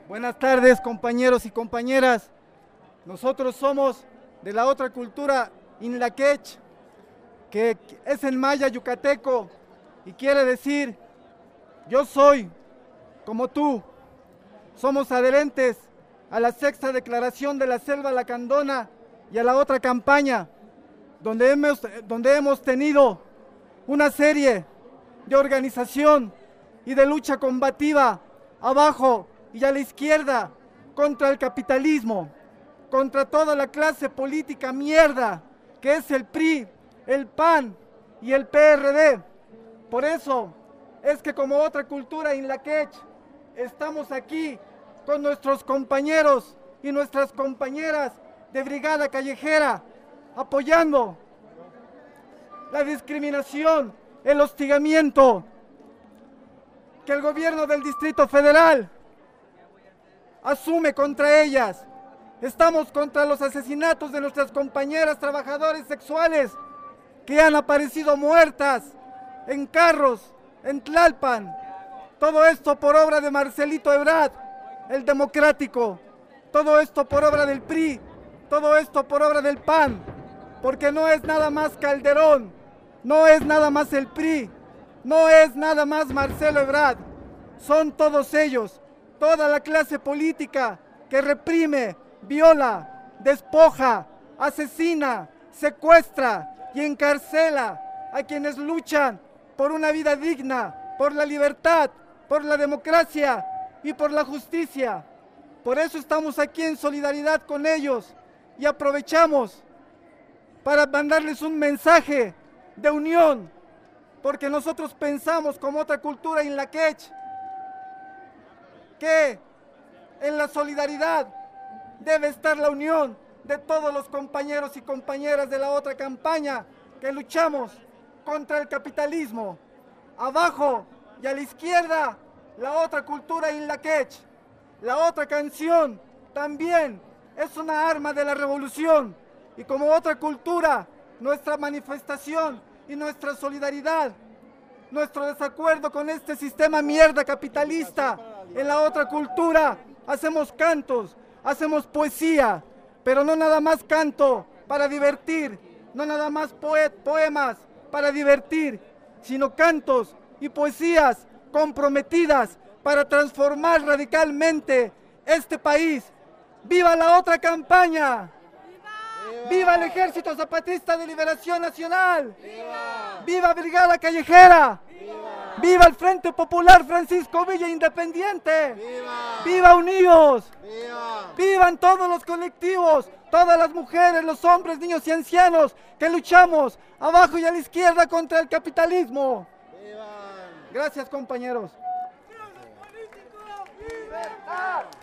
Buenas tardes, compañeros y compañeras. Nosotros somos de la otra cultura Inlaquech, que es en maya yucateco y quiere decir yo soy como tú. Somos adherentes a la sexta declaración de la Selva Lacandona y a la otra campaña, donde hemos tenido una serie de organización y de lucha combativa abajo y a la izquierda contra el capitalismo, contra toda la clase política mierda que es el PRI, el PAN y el PRD. Por eso es que como otra cultura Inlaquech estamos aquí con nuestros compañeros y nuestras compañeras de Brigada Callejera apoyando la discriminación, el hostigamiento que el gobierno del Distrito Federal asume contra ellas. Estamos contra los asesinatos de nuestras compañeras trabajadoras sexuales que han aparecido muertas en carros, en Tlalpan. Todo esto por obra de Marcelito Ebrard, el democrático. Todo esto por obra del PRI, todo esto por obra del PAN, porque no es nada más Calderón, no es nada más el PRI, no es nada más Marcelo Ebrard, son todos ellos, toda la clase política que reprime, viola, despoja, asesina, secuestra y encarcela a quienes luchan por una vida digna, por la libertad, por la democracia y por la justicia. Por eso estamos aquí en solidaridad con ellos y aprovechamos para mandarles un mensaje de unión, porque nosotros pensamos como otra cultura Inlaquech que en la solidaridad debe estar la unión de todos los compañeros y compañeras de la otra campaña que luchamos contra el capitalismo. Abajo y a la izquierda, la otra cultura Inlaquech. La otra canción también es una arma de la revolución y como otra cultura, nuestra manifestación y nuestra solidaridad, nuestro desacuerdo con este sistema mierda capitalista. En la otra cultura hacemos cantos, hacemos poesía, pero no nada más canto para divertir, no nada más poemas para divertir, sino cantos y poesías comprometidas para transformar radicalmente este país. ¡Viva la otra campaña! ¡Viva! ¡Viva el Ejército Zapatista de Liberación Nacional! ¡Viva! ¡Viva Brigada Callejera! ¡Viva! ¡Viva el Frente Popular Francisco Villa Independiente! ¡Viva! ¡Viva Unidos! ¡Viva! ¡Vivan todos los colectivos! Todas las mujeres, los hombres, niños y ancianos que luchamos abajo y a la izquierda contra el capitalismo. ¡Viva! Gracias, compañeros.